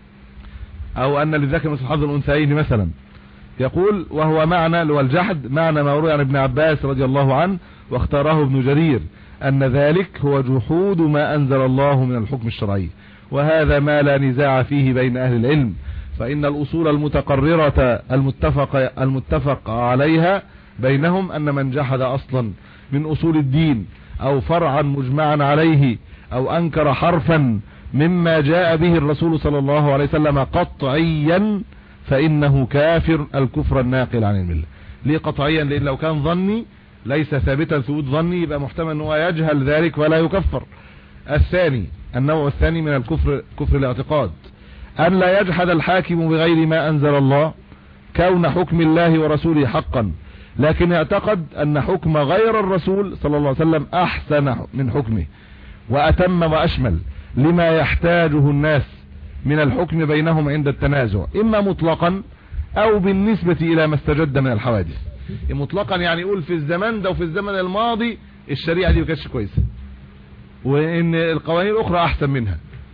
أو أن للذكر مثل حظ الأنثيين مثلا. يقول: وهو معنى والجحد معنى ما روي عن ابن عباس رضي الله عنه واختاره ابن جرير أن ذلك هو جحود ما أنزل الله من الحكم الشرعي، وهذا ما لا نزاع فيه بين أهل العلم، فإن الأصول المتقررة المتفق, المتفق عليها بينهم أن من جحد أصلا من أصول الدين أو فرعا مجمعا عليه أو أنكر حرفا مما جاء به الرسول صلى الله عليه وسلم قطعيا فإنه كافر الكفر الناقل عن الملة. ليه قطعيا؟ لأن لو كان ظني ليس ثابتا ثبوت ظني يبقى محتمل أنه يجهل ذلك ولا يكفر. الثاني، النوع الثاني من الكفر كفر الاعتقاد، أن لا يجحد الحاكم بغير ما أنزل الله كون حكم الله ورسوله حقا، لكن اعتقد أن حكم غير الرسول صلى الله عليه وسلم أحسن من حكمه وأتم وأشمل لما يحتاجه الناس من الحكم بينهم عند التنازع، إما مطلقا أو بالنسبة إلى ما استجد من الحوادث. مطلقا يعني يقول في الزمن ده وفي الزمن الماضي الشريعة دي ما كانتش كويسة، وإن القوانين الأخرى أحسن منها،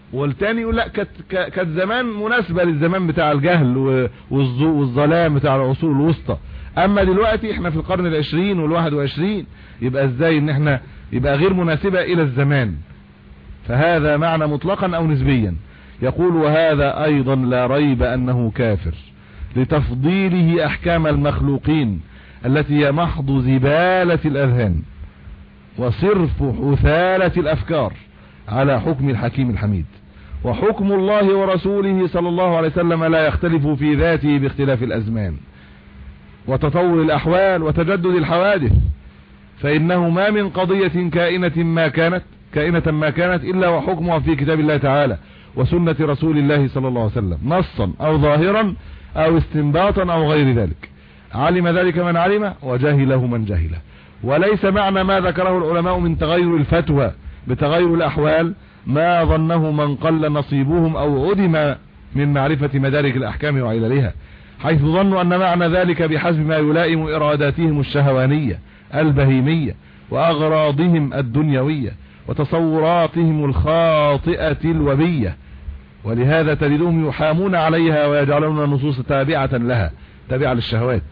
والتاني يقول لا كانت زمان مناسبة للزمان بتاع الجهل والظلام بتاع العصور الوسطى، اما دلوقتي احنا في القرن العشرين والواحد وعشرين، يبقى ازاي ان احنا يبقى غير مناسبة الى الزمان؟ فهذا معنى مطلقا او نسبيا. يقول وهذا ايضا لا ريب انه كافر لتفضيله احكام المخلوقين التي هي محض زبالة الاذهان وصرف حثالة الافكار على حكم الحكيم الحميد. وحكم الله ورسوله صلى الله عليه وسلم لا يختلف في ذاته باختلاف الازمان وتطور الاحوال وتجدد الحوادث، فانه ما من قضية كائنة ما كانت كائنة ما كانت الا وحكمها في كتاب الله تعالى وسنة رسول الله صلى الله عليه وسلم نصا او ظاهرا او استنباطا او غير ذلك، علم ذلك من علم وجهله من جهله. وليس معنى ما ذكره العلماء من تغير الفتوى بتغير الاحوال ما ظنه من قل نصيبهم او عدم من معرفة مدارك الاحكام وعللها، حيث ظنوا ان معنى ذلك بحسب ما يلائم اراداتهم الشهوانية البهيمية واغراضهم الدنيوية وتصوراتهم الخاطئة الوبية، ولهذا تجدهم يحامون عليها ويجعلون النصوص تابعة لها، تابعة للشهوات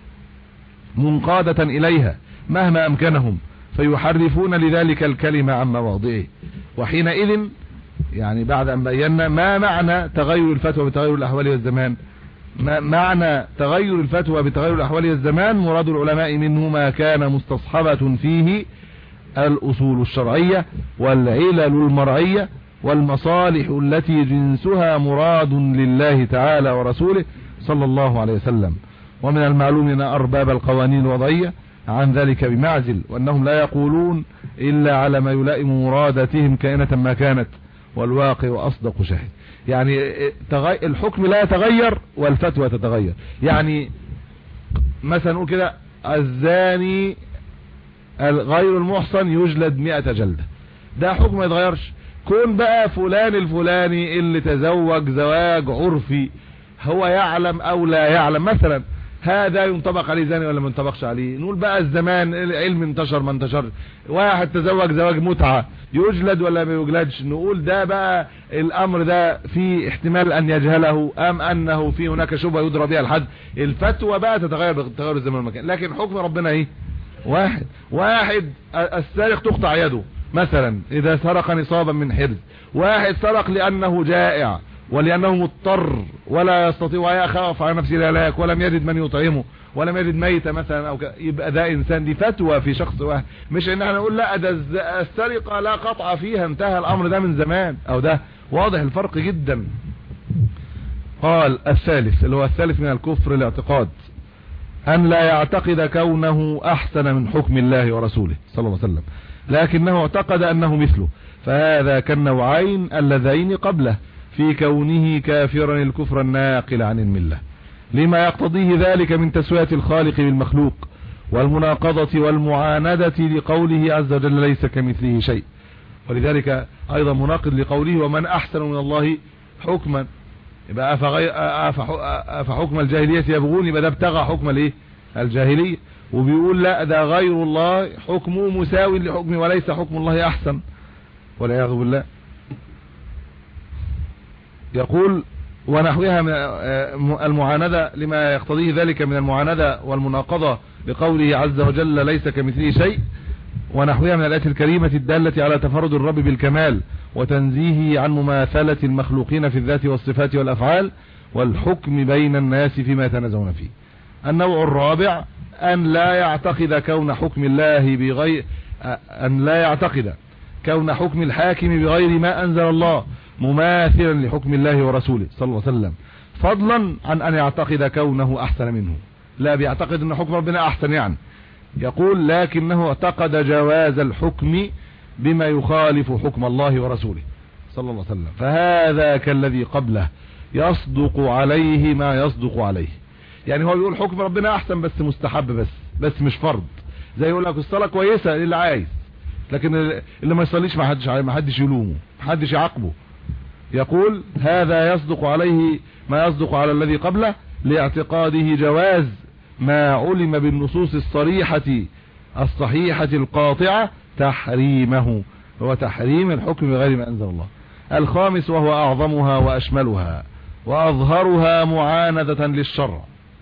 منقادة اليها مهما امكنهم، فيحرفون لذلك الكلمة عن مواضعه. وحينئذ يعني بعد ان بينا ما معنى تغير الفتوى بتغير الاحوال والزمان، ما معنى تغير الفتوى بتغير الاحوال والزمان، مراد العلماء منه ما كان مستصحبة فيه الاصول الشرعية والعلل المرعية والمصالح التي جنسها مراد لله تعالى ورسوله صلى الله عليه وسلم. ومن المعلوم ان ارباب القوانين الوضعية عن ذلك بمعزل، وانهم لا يقولون الا على ما يلائم مراداتهم كائنة ما كانت، والواقع واصدق شاهد. يعني الحكم لا يتغير والفتوى تتغير. يعني مثلا نقول كده الزاني غير المحصن يجلد مئة جلدة، ده حكم ما يتغيرش. كون بقى فلان الفلاني اللي تزوج زواج عرفي هو يعلم او لا يعلم، مثلا هذا ينطبق عليه زاني ولا ما ينطبقش عليه؟ نقول بقى الزمان العلم انتشر ما انتشر، واحد تزوج زواج متعة يجلد ولا ما يجلدش؟ نقول ده بقى الامر ده في احتمال ان يجهله ام انه في هناك شبهة يدرى بها الحد. الفتوى بقى تتغير بتغير الزمان والمكان، لكن حكم ربنا ايه؟ واحد. واحد السارق تقطع يده مثلا اذا سرق نصابا من حرز، واحد سرق لانه جائع ولانه مضطر ولا يستطيع ويخاف على نفسه الهلاك ولم يجد من يطعمه ولم يجد ميتة مثلا او ك... يبقى ده انسان، دي فتوى في شخص واحد، مش ان احنا نقول لا ده السرقة لا قطع فيها انتهى الامر ده من زمان، او ده واضح الفرق جدا. قال الثالث اللي هو الثالث من الكفر الاعتقاد، ان لا يعتقد كونه احسن من حكم الله ورسوله صلى الله عليه وسلم، لكنه اعتقد انه مثله، فهذا كالنوعين اللذين قبله في كونه كافرا الكفر الناقل عن الملة، لما يقتضيه ذلك من تسوية الخالق بالمخلوق والمناقضة والمعاندة لقوله عز وجل ليس كمثله شيء، ولذلك ايضا مناقض لقوله ومن احسن من الله حكما، يبقى افحكم الجاهلية يبغون، يبقى ده ابتغى حكم الايه؟ الجاهلية، وبيقول لا ده غير الله حكمه مساوي لحكمه وليس حكم الله احسن والعياذ بالله. يقول ونحوها من المعاندة لما يقتضيه ذلك من المعاندة والمناقضة لقوله عز وجل ليس كمثله شيء، ونحوها من الآيات الكريمة الدالة على تفرد الرب بالكمال وتنزيهه عن مماثلة المخلوقين في الذات والصفات والأفعال والحكم بين الناس فيما يتنازعون فيه. النوع الرابع أن لا يعتقد كون حكم الله بغير أن لا يعتقد كون حكم الحاكم بغير ما أنزل الله مماثلا لحكم الله ورسوله صلى الله عليه وسلم، فضلا عن أن يعتقد كونه أحسن منه. لا بيعتقد أن حكم ربنا أحسن يعني، يقول لكنه اعتقد جواز الحكم بما يخالف حكم الله ورسوله صلى الله عليه وسلم، فهذا كالذي قبله يصدق عليه ما يصدق عليه. يعني هو بيقول حكم ربنا أحسن بس مستحب، بس بس مش فرض، زي يقول لك الصلاة كويسة للي عايز، لكن اللي ما يصليش ما حدش ما حدش يلومه ما حدش يعاقبه. يقول هذا يصدق عليه ما يصدق على الذي قبله لاعتقاده جواز ما علم بالنصوص الصريحة الصحيحة القاطعة تحريمه، هو تحريم الحكم بغير ما أنزل الله. الخامس وهو أعظمها وأشملها وأظهرها معاندة للشرع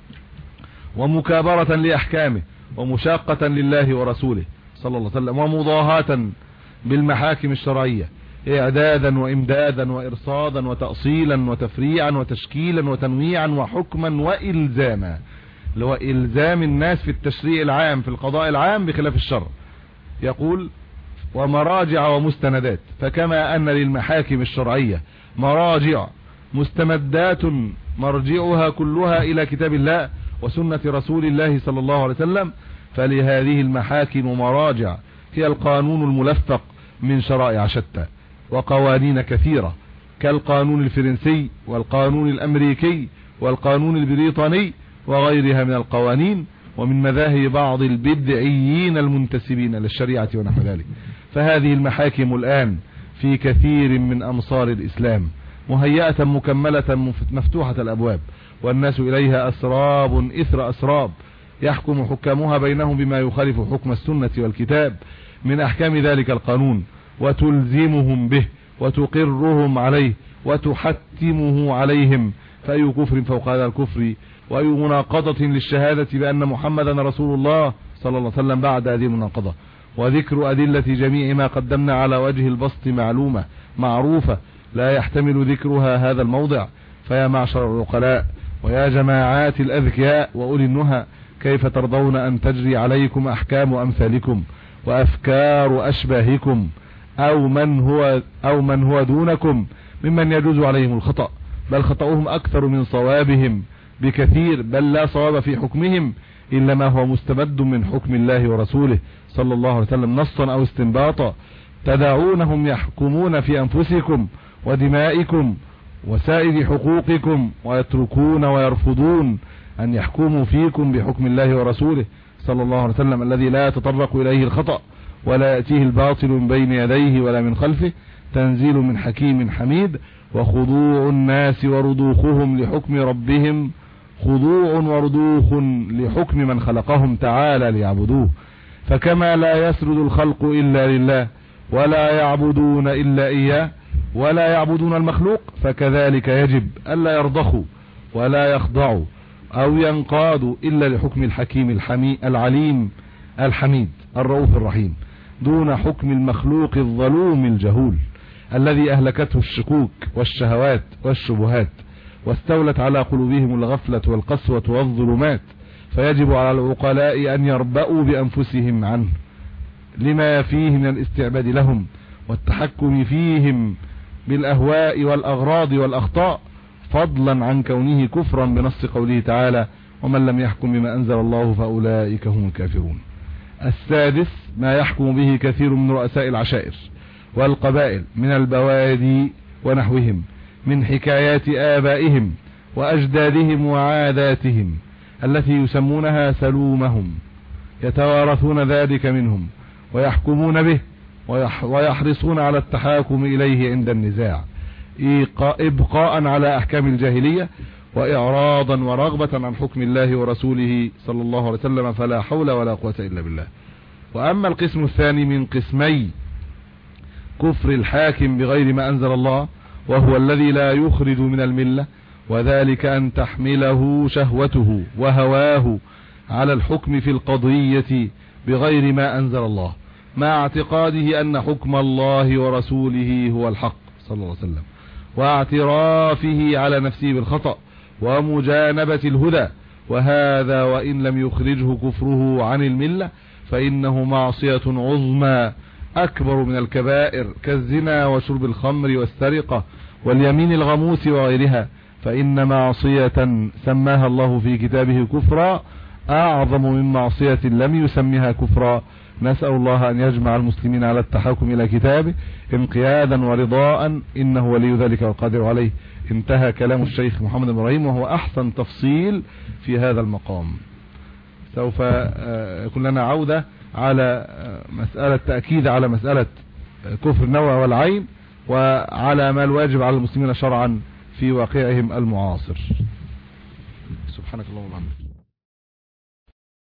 ومكابرة لأحكامه ومشاقة لله ورسوله صلى الله عليه وسلم ومضاهاة بالمحاكم الشرعية إعدادا وإمدادا وإرصادا وتأصيلا وتفريعا وتشكيلا وتنويعا وحكما وإلزاما، اللي هو إلزام الناس في التشريع العام في القضاء العام بخلاف الشرع. يقول ومراجع ومستندات، فكما أن للمحاكم الشرعية مراجع مستمدات مرجعها كلها إلى كتاب الله وسنة رسول الله صلى الله عليه وسلم، فلهذه المحاكم مراجع هي القانون الملفق من شرائع شتى وقوانين كثيرة كالقانون الفرنسي والقانون الأمريكي والقانون البريطاني وغيرها من القوانين ومن مذاهب بعض البدعيين المنتسبين للشريعة ونحو ذلك. فهذه المحاكم الآن في كثير من أمصار الإسلام مهيئة مكملة مفتوحة الأبواب، والناس إليها أسراب إثر أسراب، يحكم حكامها بينهم بما يخالف حكم السنة والكتاب من أحكام ذلك القانون، وتلزمهم به وتقرهم عليه وتحتمه عليهم، فأي كفر فوق هذا الكفر، وأي مناقضة للشهادة بأن محمدا رسول الله صلى الله عليه وسلم بعد هذه المناقضة. وذكر أدلة جميع ما قدمنا على وجه البسط معلومة معروفة لا يحتمل ذكرها هذا الموضع. فيا معشر العقلاء ويا جماعات الأذكياء وأولي النهى، كيف ترضون أن تجري عليكم أحكام أمثالكم وأفكار أشباهكم أو من هو أو من هو دونكم ممن يجوز عليهم الخطأ، بل خطأهم أكثر من صوابهم بكثير، بل لا صواب في حكمهم إلا ما هو مستمد من حكم الله ورسوله صلى الله عليه وسلم نصا أو استنباطا، تدعونهم يحكمون في أنفسكم ودمائكم وسائر حقوقكم، ويتركون ويرفضون أن يحكموا فيكم بحكم الله ورسوله صلى الله عليه وسلم الذي لا يتطرق إليه الخطأ ولا يأتيه الباطل من بين يديه ولا من خلفه، تنزيل من حكيم حميد. وخضوع الناس ورضوخهم لحكم ربهم خضوع ورضوخ لحكم من خلقهم تعالى ليعبدوه، فكما لا يسرد الخلق إلا لله ولا يعبدون إلا إياه ولا يعبدون المخلوق، فكذلك يجب ألا يرضخوا ولا يخضعوا أو ينقادوا إلا لحكم الحكيم الحميد العليم الحميد الرؤوف الرحيم، دون حكم المخلوق الظلوم الجهول الذي أهلكته الشكوك والشهوات والشبهات واستولت على قلوبهم الغفلة والقسوة والظلمات. فيجب على العقلاء أن يربأوا بأنفسهم عنه لما فيه من الاستعباد لهم والتحكم فيهم بالأهواء والأغراض والأخطاء، فضلا عن كونه كفرا بنص قوله تعالى ومن لم يحكم بما أنزل الله فأولئك هم الكافرون. السادس ما يحكم به كثير من رؤساء العشائر والقبائل من البوادي ونحوهم من حكايات آبائهم وأجدادهم وعاداتهم التي يسمونها سلومهم، يتوارثون ذلك منهم ويحكمون به ويحرصون على التحاكم إليه عند النزاع إبقاء على أحكام الجاهلية وإعراضا ورغبة عن حكم الله ورسوله صلى الله عليه وسلم، فلا حول ولا قوة إلا بالله. وأما القسم الثاني من قسمي كفر الحاكم بغير ما أنزل الله، وهو الذي لا يخرج من الملة، وذلك أن تحمله شهوته وهواه على الحكم في القضية بغير ما أنزل الله، مع اعتقاده أن حكم الله ورسوله هو الحق صلى الله عليه وسلم، واعترافه على نفسه بالخطأ ومجانبة الهدى. وهذا وإن لم يخرجه كفره عن الملة فإنه معصية عظمى أكبر من الكبائر كالزنا وشرب الخمر والسرقة واليمين الغموس وغيرها، فإن معصية سماها الله في كتابه كفرا أعظم من معصية لم يسمها كفرا. نسأل الله أن يجمع المسلمين على التحاكم إلى كتابه انقيادا ورضاء، إنه ولي ذلك والقادر عليه. انتهى كلام الشيخ محمد بن إبراهيم، وهو أحسن تفصيل في هذا المقام. سوف يكون لنا عودة على مسألة تأكيد على مسألة كفر النوع والعين، وعلى ما الواجب على المسلمين شرعا في واقعهم المعاصر. سبحانك اللهم وبحمدك.